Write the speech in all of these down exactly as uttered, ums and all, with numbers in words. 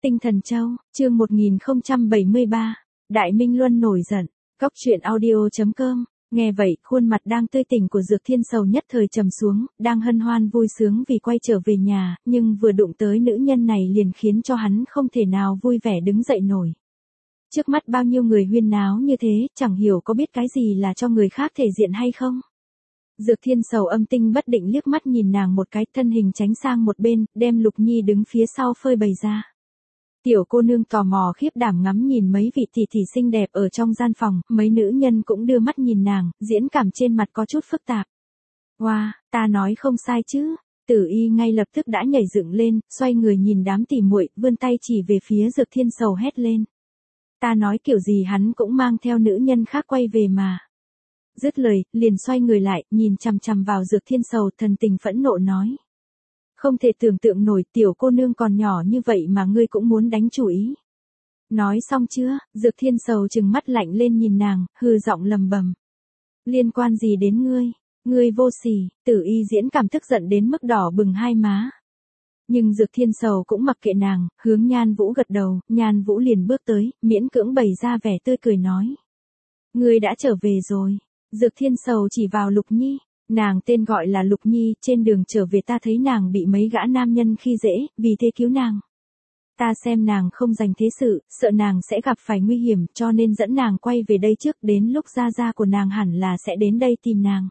Tinh Thần Châu, chương một nghìn không trăm bảy mươi ba, Đại Minh Luân nổi giận. Cốc truyện audio chấm com. Nghe vậy, khuôn mặt đang tươi tỉnh của Dược Thiên Sầu nhất thời trầm xuống, đang hân hoan vui sướng vì quay trở về nhà, nhưng vừa đụng tới nữ nhân này liền khiến cho hắn không thể nào vui vẻ đứng dậy nổi. Trước mắt bao nhiêu người huyên náo như thế, chẳng hiểu có biết cái gì là cho người khác thể diện hay không. Dược Thiên Sầu âm tinh bất định liếc mắt nhìn nàng một cái, thân hình tránh sang một bên, đem Lục Nhi đứng phía sau phơi bày ra. Tiểu cô nương tò mò khiếp đảm ngắm nhìn mấy vị tỷ tỷ xinh đẹp ở trong gian phòng, mấy nữ nhân cũng đưa mắt nhìn nàng, diễn cảm trên mặt có chút phức tạp. Wow, ta nói không sai chứ. Tử Y ngay lập tức đã nhảy dựng lên, xoay người nhìn đám tỷ muội, vươn tay chỉ về phía Dược Thiên Sầu hét lên. Ta nói kiểu gì hắn cũng mang theo nữ nhân khác quay về mà. Dứt lời, liền xoay người lại, nhìn chằm chằm vào Dược Thiên Sầu, thần tình phẫn nộ nói. Không thể tưởng tượng nổi, tiểu cô nương còn nhỏ như vậy mà ngươi cũng muốn đánh chủ ý. Nói xong chưa? Dược Thiên Sầu trừng mắt lạnh lên nhìn nàng, hừ giọng lầm bầm. Liên quan gì đến ngươi? Ngươi vô sỉ. Tử Y diễn cảm tức giận đến mức đỏ bừng hai má. Nhưng Dược Thiên Sầu cũng mặc kệ nàng, hướng Nhan Vũ gật đầu, Nhan Vũ liền bước tới, miễn cưỡng bày ra vẻ tươi cười nói. Ngươi đã trở về rồi. Dược Thiên Sầu chỉ vào Lục Nhi. Nàng tên gọi là Lục Nhi, trên đường trở về ta thấy nàng bị mấy gã nam nhân khi dễ, vì thế cứu nàng. Ta xem nàng không dành thế sự, sợ nàng sẽ gặp phải nguy hiểm, cho nên dẫn nàng quay về đây trước, đến lúc gia gia của nàng hẳn là sẽ đến đây tìm nàng.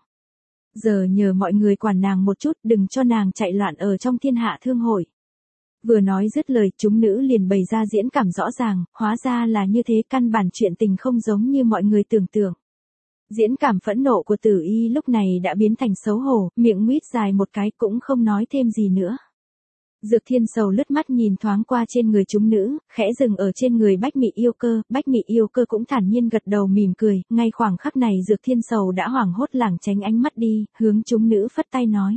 Giờ nhờ mọi người quản nàng một chút, đừng cho nàng chạy loạn ở trong thiên hạ thương hội. Vừa nói dứt lời, chúng nữ liền bày ra diễn cảm rõ ràng, hóa ra là như thế, căn bản chuyện tình không giống như mọi người tưởng tượng. Diễn cảm phẫn nộ của Tử Y lúc này đã biến thành xấu hổ, miệng nguyết dài một cái cũng không nói thêm gì nữa. Dược Thiên Sầu lướt mắt nhìn thoáng qua trên người chúng nữ, khẽ dừng ở trên người Bách Mị Yêu Cơ, Bách Mị Yêu Cơ cũng thản nhiên gật đầu mỉm cười, ngay khoảng khắc này Dược Thiên Sầu đã hoảng hốt lảng tránh ánh mắt đi, hướng chúng nữ phất tay nói.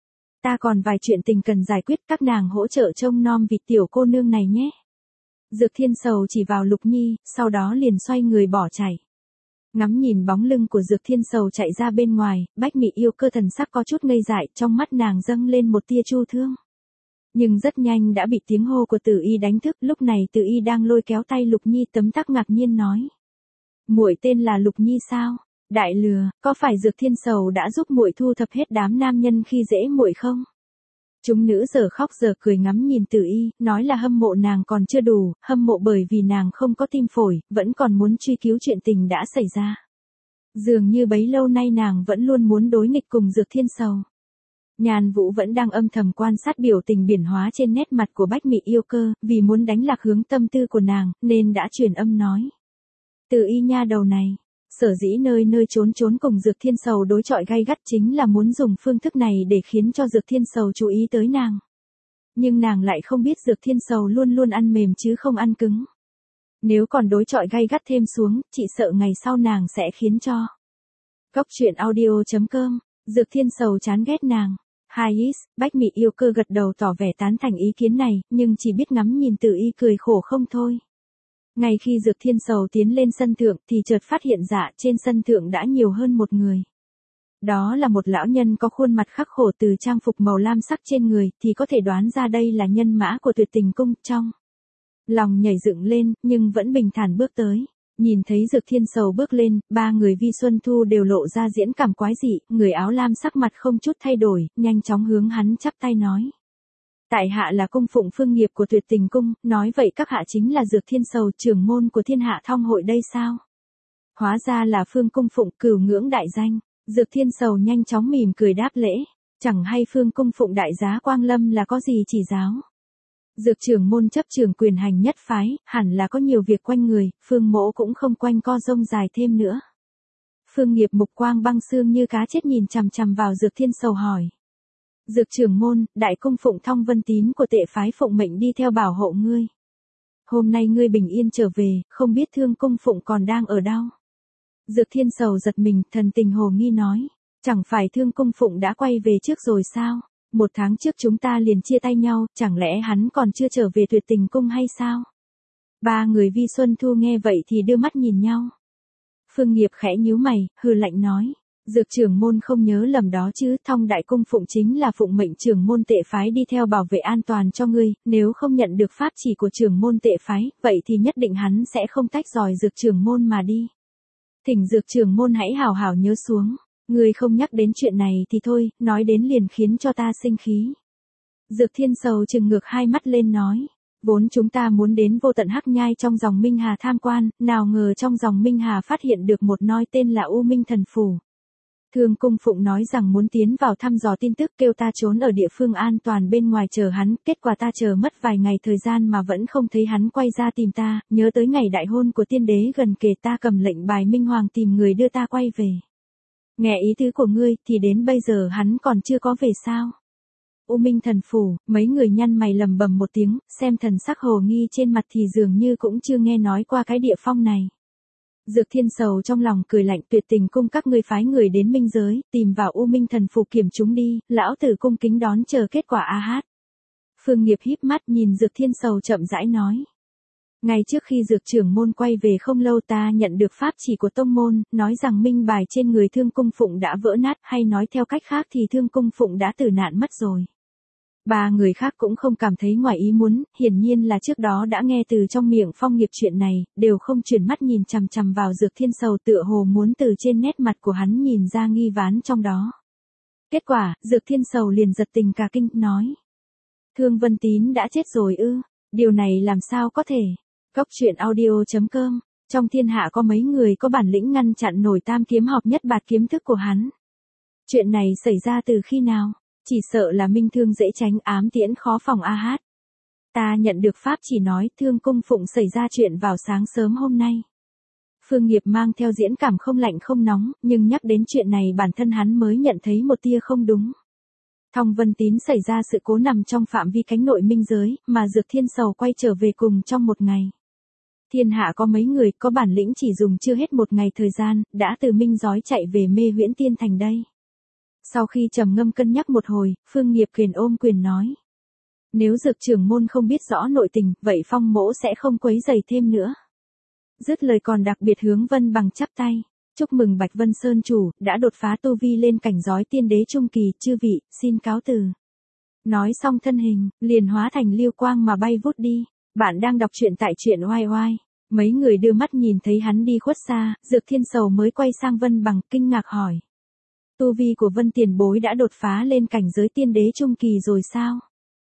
Ta còn vài chuyện tình cần giải quyết, các nàng hỗ trợ trông nom vịt tiểu cô nương này nhé. Dược Thiên Sầu chỉ vào Lục Nhi, sau đó liền xoay người bỏ chạy. Ngắm nhìn bóng lưng của Dược Thiên Sầu chạy ra bên ngoài, Bách Mị Yêu Cơ thần sắc có chút ngây dại, trong mắt nàng dâng lên một tia chu thương. Nhưng rất nhanh đã bị tiếng hô của Tử Y đánh thức, lúc này Tử Y đang lôi kéo tay Lục Nhi tấm tắc ngạc nhiên nói. Muội tên là Lục Nhi sao? Đại lừa, có phải Dược Thiên Sầu đã giúp muội thu thập hết đám nam nhân khi dễ muội không? Chúng nữ giờ khóc giờ cười ngắm nhìn Tử Y, nói là hâm mộ nàng còn chưa đủ, hâm mộ bởi vì nàng không có tim phổi, vẫn còn muốn truy cứu chuyện tình đã xảy ra. Dường như bấy lâu nay nàng vẫn luôn muốn đối nghịch cùng Dược Thiên Sầu. Nhan Vũ vẫn đang âm thầm quan sát biểu tình biến hóa trên nét mặt của Bách Mị Yêu Cơ, vì muốn đánh lạc hướng tâm tư của nàng, nên đã truyền âm nói. Tử Y nha đầu này. Sở dĩ nơi nơi trốn trốn cùng Dược Thiên Sầu đối chọi gay gắt chính là muốn dùng phương thức này để khiến cho Dược Thiên Sầu chú ý tới nàng. Nhưng nàng lại không biết Dược Thiên Sầu luôn luôn ăn mềm chứ không ăn cứng. Nếu còn đối chọi gay gắt thêm xuống, chị sợ ngày sau nàng sẽ khiến cho. Cốc truyện audio chấm com, Dược Thiên Sầu chán ghét nàng. Hais, Bách Mị Yêu Cơ gật đầu tỏ vẻ tán thành ý kiến này, nhưng chỉ biết ngắm nhìn Tử Y cười khổ không thôi. Ngay khi Dược Thiên Sầu tiến lên sân thượng thì chợt phát hiện dạ trên sân thượng đã nhiều hơn một người. Đó là một lão nhân có khuôn mặt khắc khổ, từ trang phục màu lam sắc trên người thì có thể đoán ra đây là nhân mã của Tuyệt Tình Cung. Trong lòng nhảy dựng lên nhưng vẫn bình thản bước tới. Nhìn thấy Dược Thiên Sầu bước lên, ba người Vi Xuân Thu đều lộ ra diễn cảm quái dị, người áo lam sắc mặt không chút thay đổi, nhanh chóng hướng hắn chắp tay nói. Tại hạ là cung phụng Phương Nghiệp của Tuyệt Tình Cung, nói vậy các hạ chính là Dược Thiên Sầu, trưởng môn của Thiên Hạ Thong hội đây sao? Hóa ra là Phương cung phụng, cửu ngưỡng đại danh. Dược Thiên Sầu nhanh chóng mỉm cười đáp lễ, chẳng hay Phương cung phụng đại giá Quang Lâm là có gì chỉ giáo. Dược trưởng môn chấp trưởng quyền hành nhất phái, hẳn là có nhiều việc quanh người, Phương mỗ cũng không quanh co rông dài thêm nữa. Phương Nghiệp mục quang băng xương như cá chết nhìn chằm chằm vào Dược Thiên Sầu hỏi. Dược trưởng môn, đại cung phụng Thong Vân Tín của Tệ phái phụng mệnh đi theo bảo hộ ngươi. Hôm nay ngươi bình yên trở về, không biết Thương cung phụng còn đang ở đâu? Dược Thiên Sầu giật mình, thần tình hồ nghi nói, chẳng phải Thương cung phụng đã quay về trước rồi sao? Một tháng trước chúng ta liền chia tay nhau, chẳng lẽ hắn còn chưa trở về Tuyệt Tình Cung hay sao? Ba người Vi Xuân Thu nghe vậy thì đưa mắt nhìn nhau. Phương Nghiệp khẽ nhíu mày, hừ lạnh nói, Dược trưởng môn không nhớ lầm đó chứ, Thong Đại Cung Phụng chính là phụng mệnh trưởng môn tệ phái đi theo bảo vệ an toàn cho ngươi, nếu không nhận được pháp chỉ của trưởng môn tệ phái, vậy thì nhất định hắn sẽ không tách rời dược trưởng môn mà đi. Thỉnh dược trưởng môn hãy hào hào nhớ xuống, ngươi không nhắc đến chuyện này thì thôi, nói đến liền khiến cho ta sinh khí. Dược Thiên Sầu trừng ngược hai mắt lên nói. Vốn chúng ta muốn đến vô tận hắc nhai trong dòng Minh Hà tham quan, nào ngờ trong dòng Minh Hà phát hiện được một nơi tên là U Minh Thần Phủ. Thương Cung Phụng nói rằng muốn tiến vào thăm dò tin tức, kêu ta trốn ở địa phương an toàn bên ngoài chờ hắn, kết quả ta chờ mất vài ngày thời gian mà vẫn không thấy hắn quay ra tìm ta, nhớ tới ngày đại hôn của tiên đế gần kề, ta cầm lệnh bài Minh Hoàng tìm người đưa ta quay về. Nghe ý tứ của ngươi thì đến bây giờ hắn còn chưa có về sao? U Minh Thần Phủ, mấy người nhăn mày lầm bầm một tiếng, xem thần sắc hồ nghi trên mặt thì dường như cũng chưa nghe nói qua cái địa phong này. Dược Thiên Sầu trong lòng cười lạnh, Tuyệt Tình cung các ngươi phái người đến minh giới, tìm vào U Minh Thần Phủ kiểm chúng đi, lão tử cung kính đón chờ kết quả a hát. Phương Nghiệp híp mắt nhìn Dược Thiên Sầu chậm rãi nói. Ngay trước khi dược trưởng môn quay về không lâu ta nhận được pháp chỉ của tông môn, nói rằng minh bài trên người Thương Cung Phụng đã vỡ nát, hay nói theo cách khác thì Thương Cung Phụng đã tử nạn mất rồi. Ba người khác cũng không cảm thấy ngoài ý muốn, hiển nhiên là trước đó đã nghe từ trong miệng Phong Nghiệp chuyện này, đều không chuyển mắt nhìn chằm chằm vào Dược Thiên Sầu, tựa hồ muốn từ trên nét mặt của hắn nhìn ra nghi ván trong đó. Kết quả, Dược Thiên Sầu liền giật tình cả kinh, nói. Thương Vân Tín đã chết rồi ư, điều này làm sao có thể? Cốc truyện audio chấm com, trong thiên hạ có mấy người có bản lĩnh ngăn chặn nổi tam kiếm hợp nhất bạt kiếm thức của hắn. Chuyện này xảy ra từ khi nào? Chỉ sợ là minh thương dễ tránh ám tiễn khó phòng a hát. Ta nhận được pháp chỉ nói Thương Cung Phụng xảy ra chuyện vào sáng sớm hôm nay. Phương Nghiệp mang theo diễn cảm không lạnh không nóng, nhưng nhắc đến chuyện này bản thân hắn mới nhận thấy một tia không đúng. Thong Vân Tín xảy ra sự cố nằm trong phạm vi cánh nội minh giới, mà Dược Thiên Sầu quay trở về cùng trong một ngày. Thiên hạ có mấy người có bản lĩnh chỉ dùng chưa hết một ngày thời gian, đã từ minh giói chạy về Mê Huyễn Tiên Thành đây. Sau khi trầm ngâm cân nhắc một hồi, Phương Nghiệp kiền ôm quyền nói. Nếu dược trưởng môn không biết rõ nội tình, vậy Phong mỗ sẽ không quấy rầy thêm nữa. Dứt lời còn đặc biệt hướng Vân Bằng chắp tay. Chúc mừng Bạch Vân Sơn chủ, đã đột phá tu vi lên cảnh giói tiên đế trung kỳ, chư vị, xin cáo từ. Nói xong thân hình, liền hóa thành lưu quang mà bay vút đi. Bạn đang đọc truyện tại truyện oai oai. Mấy người đưa mắt nhìn thấy hắn đi khuất xa, Dược Thiên Sầu mới quay sang Vân Bằng kinh ngạc hỏi. Tu vi của Vân tiền bối đã đột phá lên cảnh giới tiên đế trung kỳ rồi sao?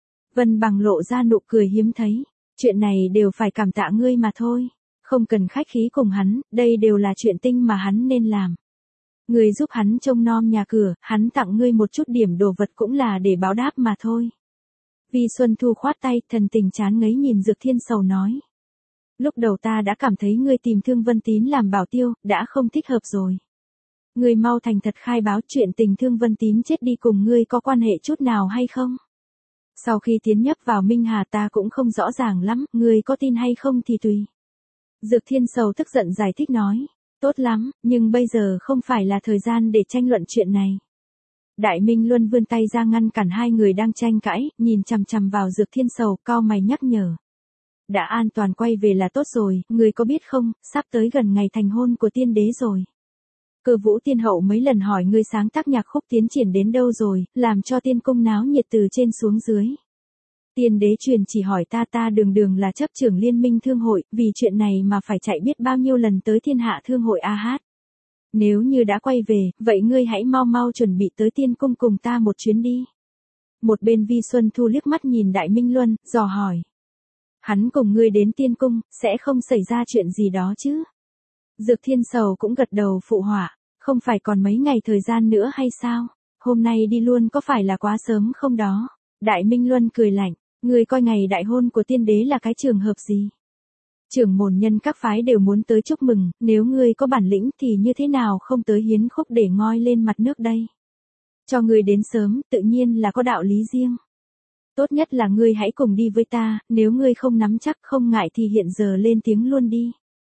Vân Bằng lộ ra nụ cười hiếm thấy. Chuyện này đều phải cảm tạ ngươi mà thôi. Không cần khách khí cùng hắn, đây đều là chuyện tinh mà hắn nên làm. Ngươi giúp hắn trông nom nhà cửa, hắn tặng ngươi một chút điểm đồ vật cũng là để báo đáp mà thôi. Vi Xuân Thu khoát tay, thần tình chán ngấy nhìn Dược Thiên Sầu nói. Lúc đầu ta đã cảm thấy ngươi tìm Thương Vân Tín làm bảo tiêu, đã không thích hợp rồi. Ngươi mau thành thật khai báo chuyện tình Thương Vân Tín chết đi cùng ngươi có quan hệ chút nào hay không? Sau khi tiến nhập vào Minh Hà ta cũng không rõ ràng lắm, ngươi có tin hay không thì tùy. Dược Thiên Sầu tức giận giải thích nói. Tốt lắm, nhưng bây giờ không phải là thời gian để tranh luận chuyện này. Đại Minh Luân vươn tay ra ngăn cản hai người đang tranh cãi, nhìn chằm chằm vào Dược Thiên Sầu, cau mày nhắc nhở. Đã an toàn quay về là tốt rồi, người có biết không, sắp tới gần ngày thành hôn của tiên đế rồi. Cơ Vũ Tiên Hậu mấy lần hỏi ngươi sáng tác nhạc khúc tiến triển đến đâu rồi, làm cho tiên cung náo nhiệt từ trên xuống dưới. Tiên đế truyền chỉ hỏi ta ta đường đường là chấp trưởng liên minh thương hội, vì chuyện này mà phải chạy biết bao nhiêu lần tới thiên hạ thương hội a hát. Nếu như đã quay về, vậy ngươi hãy mau mau chuẩn bị tới tiên cung cùng ta một chuyến đi. Một bên Vi Xuân Thu liếc mắt nhìn Đại Minh Luân, dò hỏi. Hắn cùng ngươi đến tiên cung, sẽ không xảy ra chuyện gì đó chứ? Dược Thiên Sầu cũng gật đầu phụ họa, không phải còn mấy ngày thời gian nữa hay sao? Hôm nay đi luôn có phải là quá sớm không đó? Đại Minh Luân cười lạnh, ngươi coi ngày đại hôn của tiên đế là cái trường hợp gì? Trưởng môn nhân các phái đều muốn tới chúc mừng, nếu ngươi có bản lĩnh thì như thế nào không tới hiến khúc để ngoi lên mặt nước đây? Cho ngươi đến sớm, tự nhiên là có đạo lý riêng. Tốt nhất là ngươi hãy cùng đi với ta, nếu ngươi không nắm chắc không ngại thì hiện giờ lên tiếng luôn đi.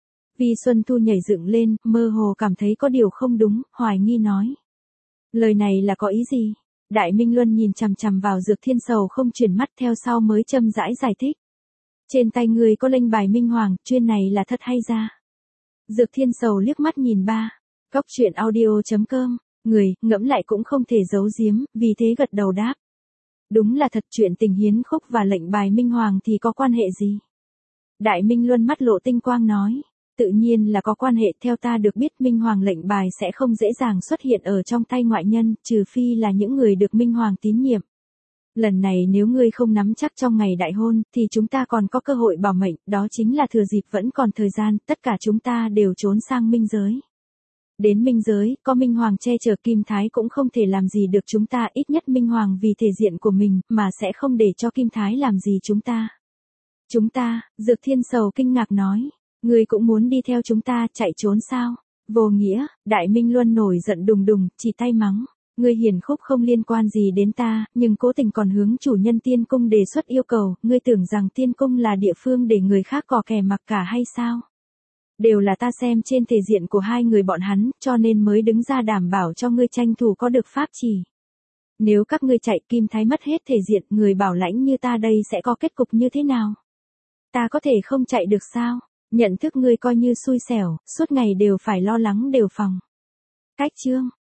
Vi Xuân Thu nhảy dựng lên, mơ hồ cảm thấy có điều không đúng, hoài nghi nói. Lời này là có ý gì? Đại Minh Luân nhìn chằm chằm vào Dược Thiên Sầu không chuyển mắt theo sau mới châm rãi giải thích. Trên tay ngươi có lệnh bài Minh Hoàng, chuyên này là thật hay giả? Dược Thiên Sầu liếc mắt nhìn ba. Cốc truyện audio chấm com Người, ngẫm lại cũng không thể giấu giếm, vì thế gật đầu đáp. Đúng là thật, chuyện tình hiến khúc và lệnh bài Minh Hoàng thì có quan hệ gì? Đại Minh Luân mắt lộ tinh quang nói. Tự nhiên là có quan hệ, theo ta được biết Minh Hoàng lệnh bài sẽ không dễ dàng xuất hiện ở trong tay ngoại nhân, trừ phi là những người được Minh Hoàng tín nhiệm. Lần này nếu ngươi không nắm chắc trong ngày đại hôn, thì chúng ta còn có cơ hội bảo mệnh, đó chính là thừa dịp vẫn còn thời gian, tất cả chúng ta đều trốn sang minh giới. Đến minh giới, có Minh Hoàng che chở Kim Thái cũng không thể làm gì được chúng ta, ít nhất Minh Hoàng vì thể diện của mình, mà sẽ không để cho Kim Thái làm gì chúng ta. Chúng ta, Dược Thiên Sầu kinh ngạc nói, ngươi cũng muốn đi theo chúng ta chạy trốn sao? Vô nghĩa, Đại Minh Luân nổi giận đùng đùng, chỉ tay mắng. Ngươi hiển khúc không liên quan gì đến ta, nhưng cố tình còn hướng chủ nhân tiên cung đề xuất yêu cầu, ngươi tưởng rằng tiên cung là địa phương để người khác cò kè mặc cả hay sao? Đều là ta xem trên thể diện của hai người bọn hắn, cho nên mới đứng ra đảm bảo cho ngươi tranh thủ có được pháp chỉ. Nếu các ngươi chạy Kim Thái mất hết thể diện, người bảo lãnh như ta đây sẽ có kết cục như thế nào? Ta có thể không chạy được sao? Nhận thức ngươi coi như xui xẻo, suốt ngày đều phải lo lắng đề phòng. Cách chương